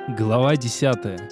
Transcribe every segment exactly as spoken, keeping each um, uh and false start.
Глава десятая.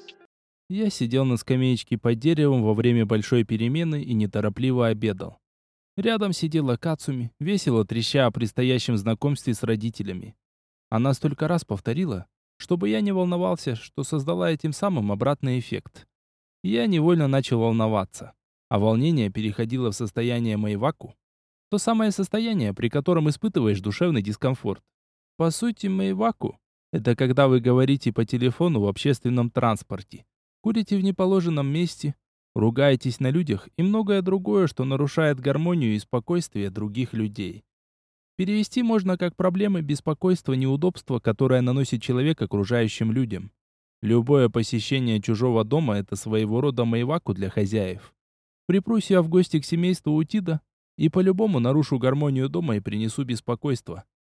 Я сидел на скамеечке под деревом во время большой перемены и неторопливо обедал. Рядом сидела Кацуми, весело треща о предстоящем знакомстве с родителями. Она столько раз повторила, чтобы я не волновался, что создала этим самым обратный эффект. Я невольно начал волноваться, а волнение переходило в состояние мэйваку, то самое состояние, при котором испытываешь душевный дискомфорт. По сути, мэйваку — это когда вы говорите по телефону в общественном транспорте, курите в неположенном месте, ругаетесь на людях и многое другое, что нарушает гармонию и спокойствие других людей. Перевести можно как проблемы, беспокойства, неудобства, которое наносит человек окружающим людям. Любое посещение чужого дома — это своего рода мэйваку для хозяев. Припрусь я в гости к семейству Утида и по-любому нарушу гармонию дома и принесу беспокойство.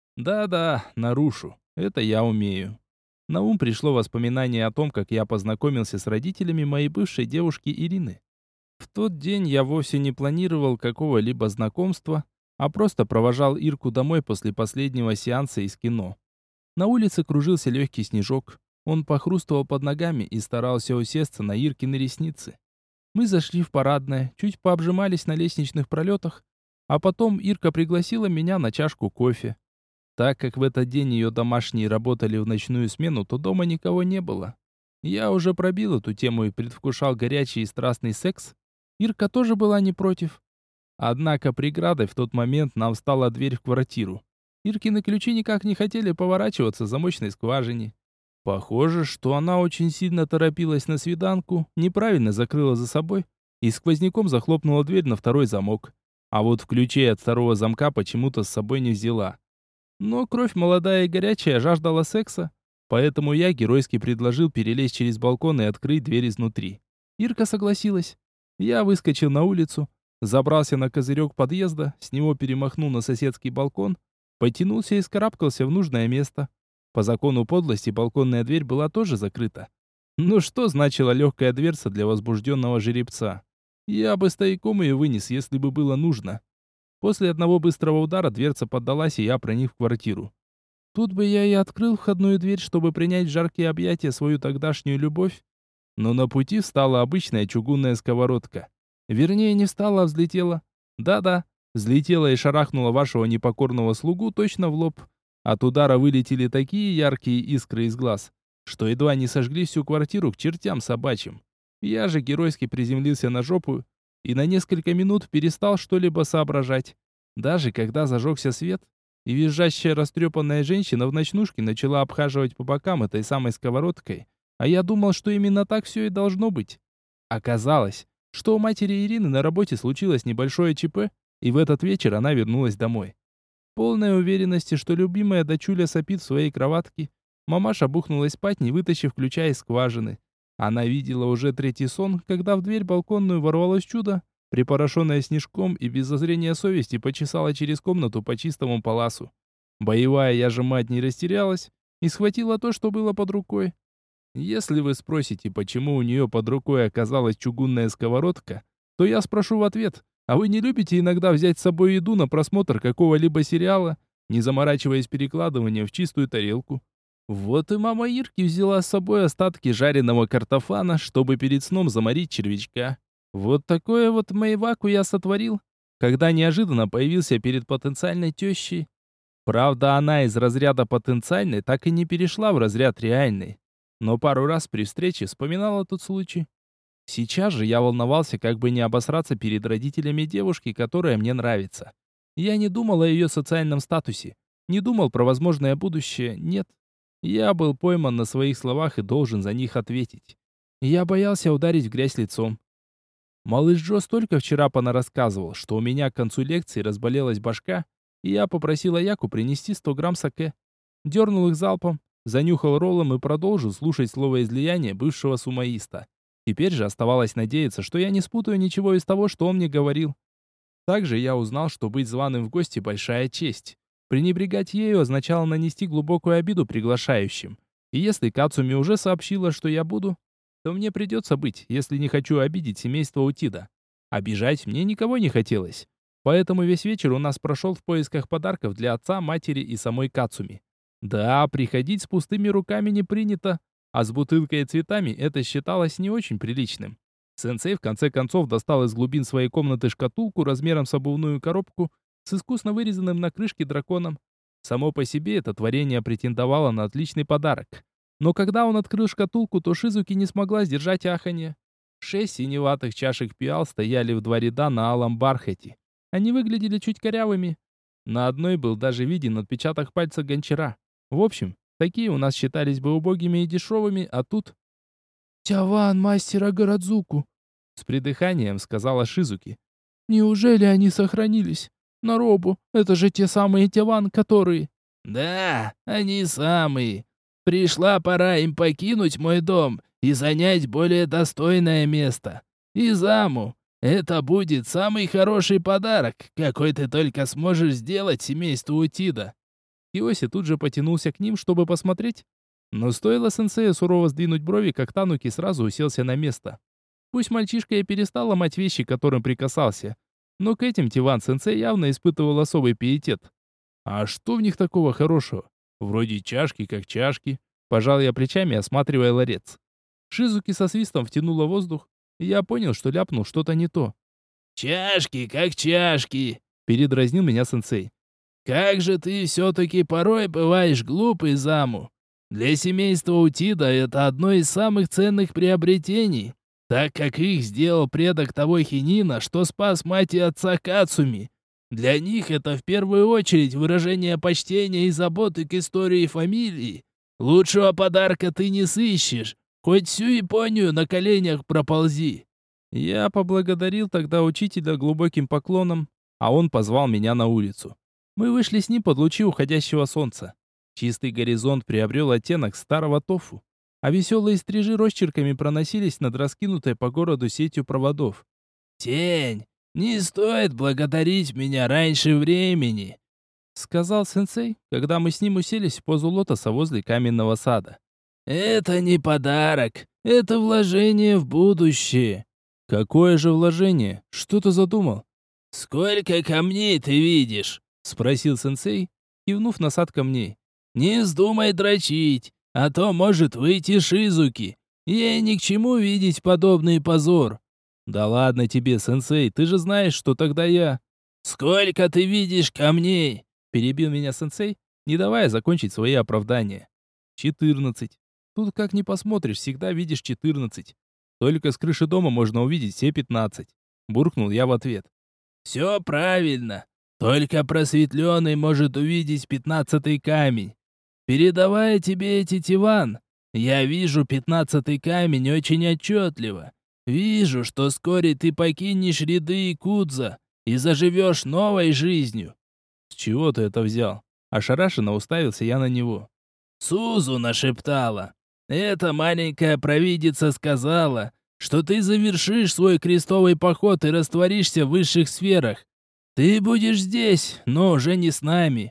Да-да, нарушу. Это я умею. На ум пришло воспоминание о том, как я познакомился с родителями моей бывшей девушки Ирины. В тот день я вовсе не планировал какого-либо знакомства, а просто провожал Ирку домой после последнего сеанса из кино. На улице кружился легкий снежок. Он похрустывал под ногами и старался усесться на Иркины ресницы. Мы зашли в парадное, чуть пообжимались на лестничных пролетах, а потом Ирка пригласила меня на чашку кофе. Так как в этот день ее домашние работали в ночную смену, то дома никого не было. Я уже пробил эту тему и предвкушал горячий и страстный секс. Ирка тоже была не против. Однако преградой в тот момент нам стала дверь в квартиру. Иркины ключи никак не хотели поворачиваться в замочной скважине. Похоже, что она очень сильно торопилась на свиданку, неправильно закрыла за собой и сквозняком захлопнула дверь на второй замок. А вот ключей от второго замка почему-то с собой не взяла. Но кровь молодая и горячая жаждала секса, поэтому я геройски предложил перелезть через балкон и открыть дверь изнутри. Ирка согласилась. Я выскочил на улицу, забрался на козырек подъезда, с него перемахнул на соседский балкон, потянулся и скарабкался в нужное место. По закону подлости балконная дверь была тоже закрыта. Ну что значила легкая дверца для возбужденного жеребца? Я бы стояком ее вынес, если бы было нужно. После одного быстрого удара дверца поддалась, и я проник в квартиру. Тут бы я и открыл входную дверь, чтобы принять в жаркие объятия свою тогдашнюю любовь. Но на пути встала обычная чугунная сковородка. Вернее, не встала, а взлетела. Да-да, взлетела и шарахнула вашего непокорного слугу точно в лоб. От удара вылетели такие яркие искры из глаз, что едва не сожгли всю квартиру к чертям собачьим. Я же геройски приземлился на жопу и на несколько минут перестал что-либо соображать. Даже когда зажегся свет, и визжащая растрепанная женщина в ночнушке начала обхаживать по бокам этой самой сковородкой, а я думал, что именно так все и должно быть. Оказалось, что у матери Ирины на работе случилось небольшое ЧП, и в этот вечер она вернулась домой. Полной уверенности, что любимая дочуля сопит в своей кроватке, мамаша бухнулась спать, не вытащив ключа из скважины. Она видела уже третий сон, когда в дверь балконную ворвалось чудо, припорошенное снежком, и без зазрения совести почесала через комнату по чистому паласу. Боевая я же мать не растерялась и схватила то, что было под рукой. Если вы спросите, почему у нее под рукой оказалась чугунная сковородка, то я спрошу в ответ: а вы не любите иногда взять с собой еду на просмотр какого-либо сериала, не заморачиваясь перекладыванием в чистую тарелку? Вот и мама Ирки взяла с собой остатки жареного картофана, чтобы перед сном заморить червячка. Вот такое вот мэйваку я сотворил, когда неожиданно появился перед потенциальной тещей. Правда, она из разряда потенциальной так и не перешла в разряд реальный. Но пару раз при встрече вспоминала тот случай. Сейчас же я волновался, как бы не обосраться перед родителями девушки, которая мне нравится. Я не думал о ее социальном статусе, не думал про возможное будущее, нет. Я был пойман на своих словах и должен за них ответить. Я боялся ударить в грязь лицом. Малыш Джо столько вчера понарассказывал, что у меня к концу лекции разболелась башка, и я попросил Аяку принести сто грамм саке. Дернул их залпом, занюхал роллом и продолжил слушать словоизлияние бывшего сумоиста. Теперь же оставалось надеяться, что я не спутаю ничего из того, что он мне говорил. Также я узнал, что быть званым в гости — большая честь. Пренебрегать ею означало нанести глубокую обиду приглашающим. И если Кацуми уже сообщила, что я буду, то мне придется быть, если не хочу обидеть семейство Утида. Обижать мне никого не хотелось. Поэтому весь вечер у нас прошел в поисках подарков для отца, матери и самой Кацуми. Да, приходить с пустыми руками не принято, А с бутылкой и цветами это считалось не очень приличным. Сенсей в конце концов достал из глубин своей комнаты шкатулку размером с обувную коробку с искусно вырезанным на крышке драконом. Само по себе это творение претендовало на отличный подарок. Но когда он открыл шкатулку, то Шизуки не смогла сдержать аханье. Шесть синеватых чашек пиал стояли в два ряда на алом бархате. Они выглядели чуть корявыми. На одной был даже виден отпечаток пальца гончара. В общем, такие у нас считались бы убогими и дешевыми, а тут... «Тяван мастера Городзуку», — с придыханием сказала Шизуки. «Неужели они сохранились? Наробу, это же те самые Тяван, которые...» «Да, они самые. Пришла пора им покинуть мой дом и занять более достойное место. Изаму, это будет самый хороший подарок, какой ты только сможешь сделать семейству Утида». Киоси тут же потянулся к ним, чтобы посмотреть. Но стоило сенсею сурово сдвинуть брови, как Тануки сразу уселся на место. Пусть мальчишка и перестал ломать вещи, к которым прикасался, но к этим Тиван-сенсей явно испытывал особый пиетет. А что в них такого хорошего? Вроде чашки как чашки. Пожал я плечами, осматривая ларец. Шизуки со свистом втянула воздух, и я понял, что ляпнул что-то не то. «Чашки как чашки», — передразнил меня сенсей. «Как же ты все-таки порой бываешь глупый, Заму. Для семейства Утида это одно из самых ценных приобретений, так как их сделал предок того Хинина, что спас мать и отца Кацуми. Для них это в первую очередь выражение почтения и заботы к истории фамилии. Лучшего подарка ты не сыщешь, хоть всю Японию на коленях проползи». Я поблагодарил тогда учителя глубоким поклоном, а он позвал меня на улицу. Мы вышли с ним под лучи уходящего солнца. Чистый горизонт приобрел оттенок старого тофу, а веселые стрижи росчерками проносились над раскинутой по городу сетью проводов. «Тень, не стоит благодарить меня раньше времени», — сказал сенсей, когда мы с ним уселись в позу лотоса возле каменного сада. «Это не подарок, это вложение в будущее». «Какое же вложение? Что ты задумал?» «Сколько камней ты видишь?» — спросил сенсей, кивнув на сад камней. «Не вздумай дрочить, а то может выйти Шизуки. Ей ни к чему видеть подобный позор». «Да ладно тебе, сенсей, ты же знаешь, что тогда я...» «Сколько ты видишь камней?» — перебил меня сенсей, не давая закончить свои оправдания. «Четырнадцать. Тут как ни посмотришь, всегда видишь четырнадцать. Только с крыши дома можно увидеть все пятнадцать», — буркнул я в ответ. «Все правильно. Только просветленный может увидеть пятнадцатый камень. Передавая тебе эти Тиван, я вижу пятнадцатый камень очень отчетливо. Вижу, что вскоре ты покинешь ряды Якудза и заживешь новой жизнью». «С чего ты это взял?» Ошарашенно уставился я на него. Сузу нашептала. Эта маленькая провидица сказала, что ты завершишь свой крестовый поход и растворишься в высших сферах. Ты будешь здесь, но уже не с нами.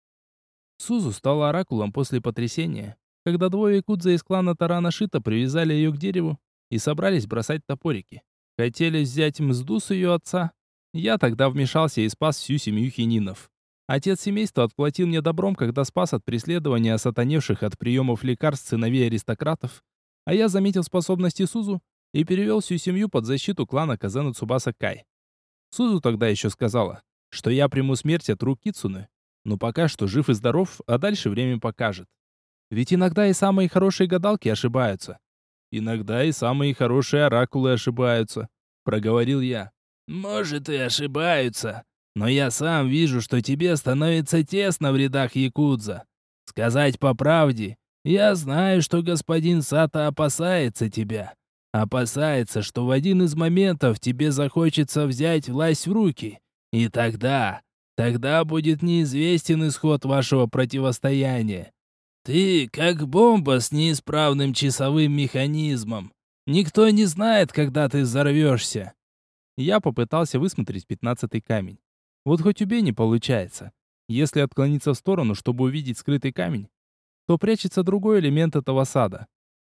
Сузу стала оракулом после потрясения, когда двое якудза из клана Тарана Шита привязали ее к дереву и собрались бросать топорики. Хотели взять мзду с ее отца. Я тогда вмешался и спас всю семью хининов. Отец семейства отплатил мне добром, когда спас от преследования осатаневших от приемов лекарств сыновей аристократов, а я заметил способности Сузу и перевел всю семью под защиту клана Казену Цубаса Кай. Сузу тогда еще сказала, что я приму смерть от рук Кицуны, но пока что жив и здоров, а дальше время покажет. Ведь иногда и самые хорошие гадалки ошибаются. Иногда и самые хорошие оракулы ошибаются, проговорил я. Может и ошибаются, но я сам вижу, что тебе становится тесно в рядах якудза. Сказать по правде, я знаю, что господин Сато опасается тебя. Опасается, что в один из моментов тебе захочется взять власть в руки. И тогда, тогда будет неизвестен исход вашего противостояния. Ты как бомба с неисправным часовым механизмом. Никто не знает, когда ты взорвешься. Я попытался высмотреть пятнадцатый камень. Вот хоть убей, не получается. Если отклониться в сторону, чтобы увидеть скрытый камень, то прячется другой элемент этого сада.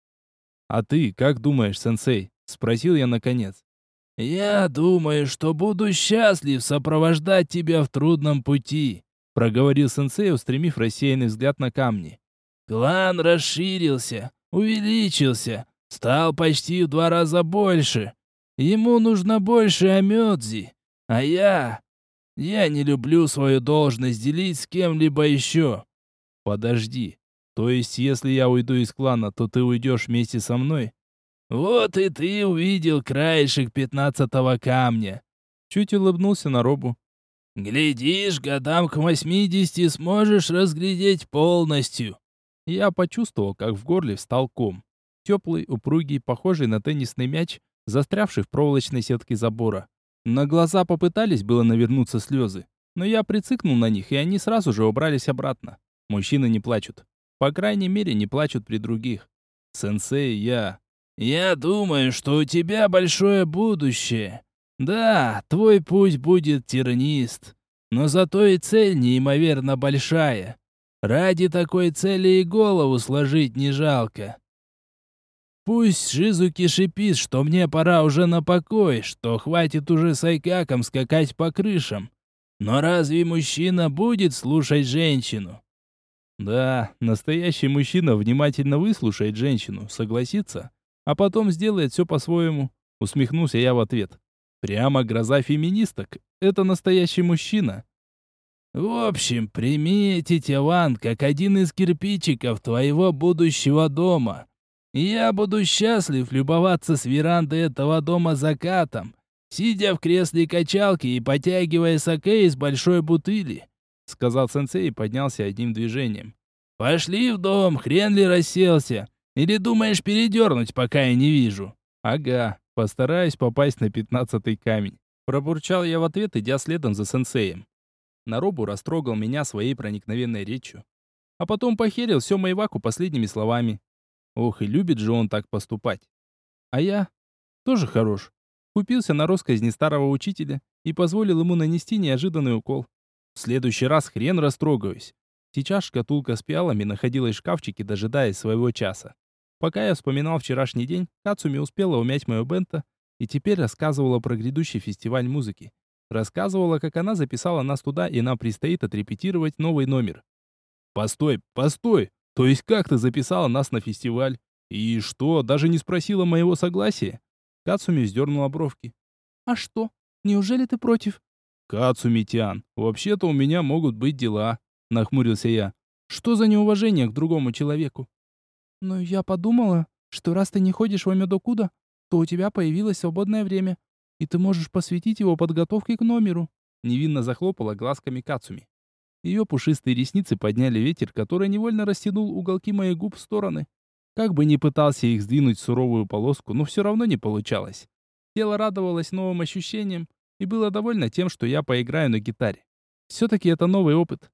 «А ты как думаешь, сенсей?» — спросил я наконец. «Я думаю, что буду счастлив сопровождать тебя в трудном пути», — проговорил сенсей, устремив рассеянный взгляд на камни. «Клан расширился, увеличился, стал почти в два раза больше. Ему нужно больше амёдзи, а я... Я не люблю свою должность делить с кем-либо еще. Подожди. То есть, если я уйду из клана, то ты уйдешь вместе со мной? Вот и ты увидел краешек пятнадцатого камня. Чуть улыбнулся Наробу. Глядишь, годам к восьмидесяти сможешь разглядеть полностью. Я почувствовал, как в горле встал ком. Теплый, упругий, похожий на теннисный мяч, застрявший в проволочной сетке забора. На глаза попытались было навернуться слезы, но я прицикнул на них, и они сразу же убрались обратно. Мужчины не плачут. По крайней мере, не плачут при других. Сенсей, я... Я думаю, что у тебя большое будущее. Да, твой путь будет тернист, но зато и цель неимоверно большая. Ради такой цели и голову сложить не жалко. Пусть Шизуки шипит, что мне пора уже на покой, что хватит уже с Айкаком скакать по крышам. Но разве мужчина будет слушать женщину? Да, настоящий мужчина внимательно выслушает женщину, согласится, а потом сделает все по-своему. Усмехнулся я в ответ. Прямо гроза феминисток. Это настоящий мужчина. В общем, прими эти Теван как один из кирпичиков твоего будущего дома. Я буду счастлив любоваться с веранды этого дома закатом, сидя в кресле качалки и потягивая саке из большой бутыли, сказал сенсей и поднялся одним движением. Пошли в дом, хрен ли расселся? Или думаешь передернуть, пока я не вижу? Ага, постараюсь попасть на пятнадцатый камень. Пробурчал я в ответ, идя следом за сенсеем. Наробу растрогал меня своей проникновенной речью. А потом похерил все Майваку последними словами. Ох, и любит же он так поступать. А я тоже хорош. Купился на росказни старого учителя и позволил ему нанести неожиданный укол. В следующий раз хрен растрогаюсь. Сейчас шкатулка с пиалами находилась в шкафчике, дожидаясь своего часа. Пока я вспоминал вчерашний день, Кацуми успела умять мое бенто и теперь рассказывала про грядущий фестиваль музыки. Рассказывала, как она записала нас туда, и нам предстоит отрепетировать новый номер. «Постой, постой! То есть как ты записала нас на фестиваль? И что, даже не спросила моего согласия?» Кацуми вздернула бровки. «А что? Неужели ты против?» «Кацуми-тян, вообще-то у меня могут быть дела», — нахмурился я. «Что за неуважение к другому человеку?» «Ну, я подумала, что раз ты не ходишь в Амедокуда, то у тебя появилось свободное время, и ты можешь посвятить его подготовке к номеру», — невинно захлопала глазками Кацуми. Ее пушистые ресницы подняли ветер, который невольно растянул уголки моих губ в стороны. Как бы ни пытался их сдвинуть в суровую полоску, но все равно не получалось. Тело радовалось новым ощущениям и было довольно тем, что я поиграю на гитаре. Все-таки это новый опыт.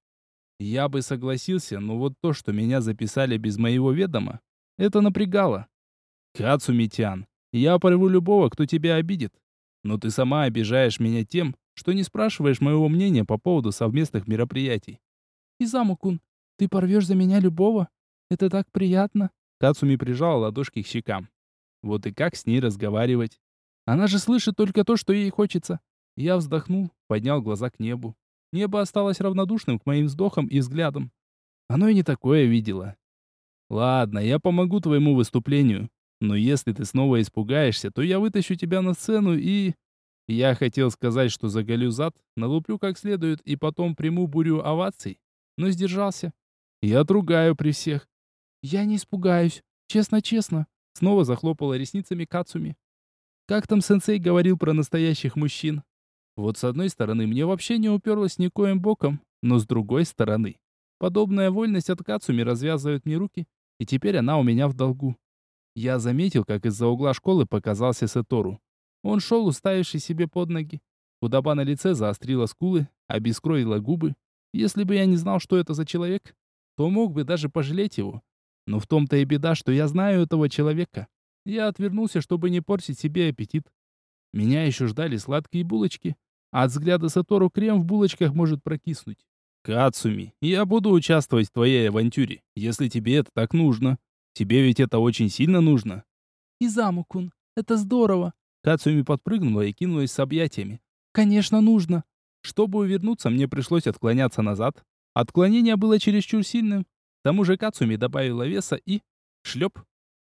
Я бы согласился, но вот то, что меня записали без моего ведома, это напрягало. Кацуми-тян, я порву любого, кто тебя обидит. Но ты сама обижаешь меня тем, что не спрашиваешь моего мнения по поводу совместных мероприятий. «Изаму-кун, ты порвешь за меня любого? Это так приятно!» Кацуми прижала ладошки к щекам. Вот и как с ней разговаривать? Она же слышит только то, что ей хочется. Я вздохнул, поднял глаза к небу. Небо осталось равнодушным к моим вздохам и взглядам. Оно и не такое видело. Ладно, я помогу твоему выступлению. Но если ты снова испугаешься, то я вытащу тебя на сцену и... Я хотел сказать, что заголю зад, налуплю как следует и потом приму бурю оваций, но сдержался. Я отругаю при всех. «Я не испугаюсь. Честно-честно», — снова захлопала ресницами Кацуми. Как там сенсей говорил про настоящих мужчин? Вот с одной стороны, мне вообще не уперлось никоим боком, но с другой стороны, подобная вольность от Кацуми развязывает мне руки, и теперь она у меня в долгу. Я заметил, как из-за угла школы показался Сетору. Он шел, уставивший себе под ноги. Худоба на лице заострила скулы, обескровила губы. Если бы я не знал, что это за человек, то мог бы даже пожалеть его. Но в том-то и беда, что я знаю этого человека. Я отвернулся, чтобы не портить себе аппетит. Меня еще ждали сладкие булочки, а от взгляда Сатору крем в булочках может прокиснуть. Кацуми, я буду участвовать в твоей авантюре, если тебе это так нужно. Тебе ведь это очень сильно нужно. «Изаму-кун, это здорово!» Кацуми подпрыгнула и кинулась с объятиями. «Конечно, нужно!» Чтобы увернуться, мне пришлось отклоняться назад. Отклонение было чересчур сильным. К тому же Кацуми добавила веса и... Шлеп.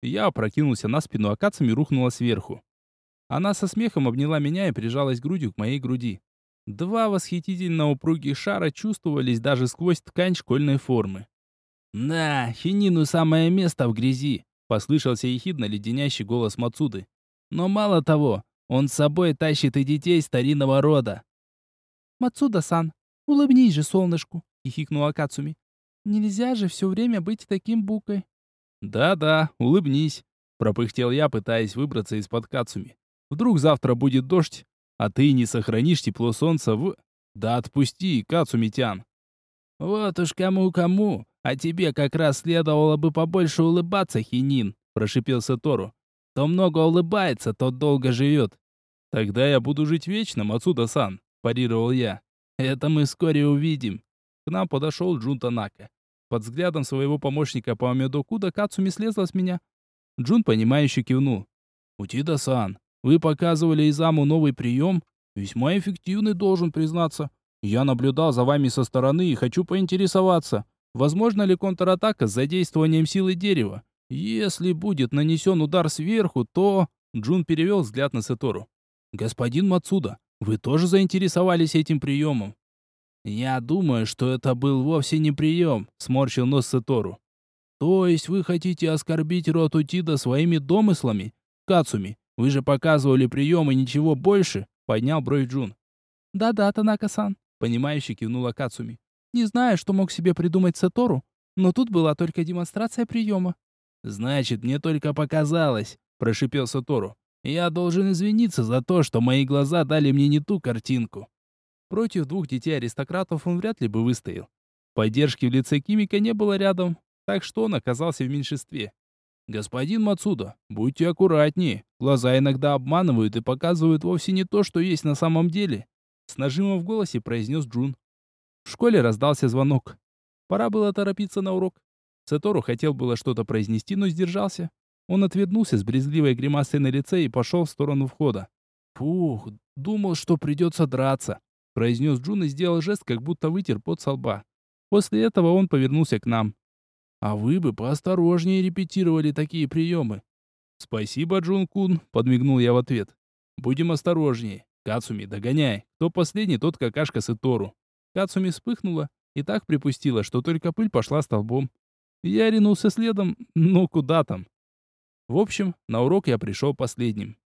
Я опрокинулся на спину, а Кацуми рухнула сверху. Она со смехом обняла меня и прижалась грудью к моей груди. Два восхитительно упругих шара чувствовались даже сквозь ткань школьной формы. «На, Хинину самое место в грязи!» — послышался ехидно леденящий голос Мацуды. «Но мало того, он с собой тащит и детей старинного рода». «Мацуда-сан, улыбнись же солнышку!» — хихикнула Кацуми. «Нельзя же все время быть таким букой». «Да-да, улыбнись», — пропыхтел я, пытаясь выбраться из-под Кацуми. «Вдруг завтра будет дождь, а ты не сохранишь тепло солнца в...» «Да отпусти, Кацуми-тян». «Вот уж кому-кому, а тебе как раз следовало бы побольше улыбаться, Хинин», — прошипел Сатору. «Кто много улыбается, тот долго живет». «Тогда я буду жить вечно, Мацуда-сан», — парировал я. «Это мы вскоре увидим». К нам подошел Джун Танака. Под взглядом своего помощника по Амедокуда Кацуми слезла с меня. Джун, понимающе кивнул. «Утида-сан, вы показывали Изаму новый прием? Весьма эффективный, должен признаться. Я наблюдал за вами со стороны и хочу поинтересоваться, возможно ли контратака с задействованием силы дерева? Если будет нанесен удар сверху, то...» Джун перевел взгляд на Сатору. «Господин Мацуда, вы тоже заинтересовались этим приемом?» «Я думаю, что это был вовсе не прием», — сморщил нос Сатору. «То есть вы хотите оскорбить род Утида своими домыслами? Кацуми, вы же показывали прием и ничего больше?» — поднял бровь Джун. «Да-да, Танака-сан», — понимающе кивнула Кацуми. «Не знаю, что мог себе придумать Сатору, но тут была только демонстрация приема». «Значит, мне только показалось», — прошипел Сатору. «Я должен извиниться за то, что мои глаза дали мне не ту картинку». Против двух детей-аристократов он вряд ли бы выстоял. Поддержки в лице Кимика не было рядом, так что он оказался в меньшинстве. «Господин Мацуда, будьте аккуратнее. Глаза иногда обманывают и показывают вовсе не то, что есть на самом деле», — с нажимом в голосе произнес Джун. В школе раздался звонок. Пора было торопиться на урок. Сатору хотел было что-то произнести, но сдержался. Он отвернулся с брезгливой гримасой на лице и пошел в сторону входа. «Фух, думал, что придется драться», — произнес Джун и сделал жест, как будто вытер пот со лба. После этого он повернулся к нам. «А вы бы поосторожнее репетировали такие приемы». «Спасибо, Джун-кун», — подмигнул я в ответ. «Будем осторожнее. Кацуми, догоняй. Кто последний, тот какашка Сатору». Кацуми вспыхнула и так припустила, что только пыль пошла столбом. Я ринулся следом, но куда там. В общем, на урок я пришел последним.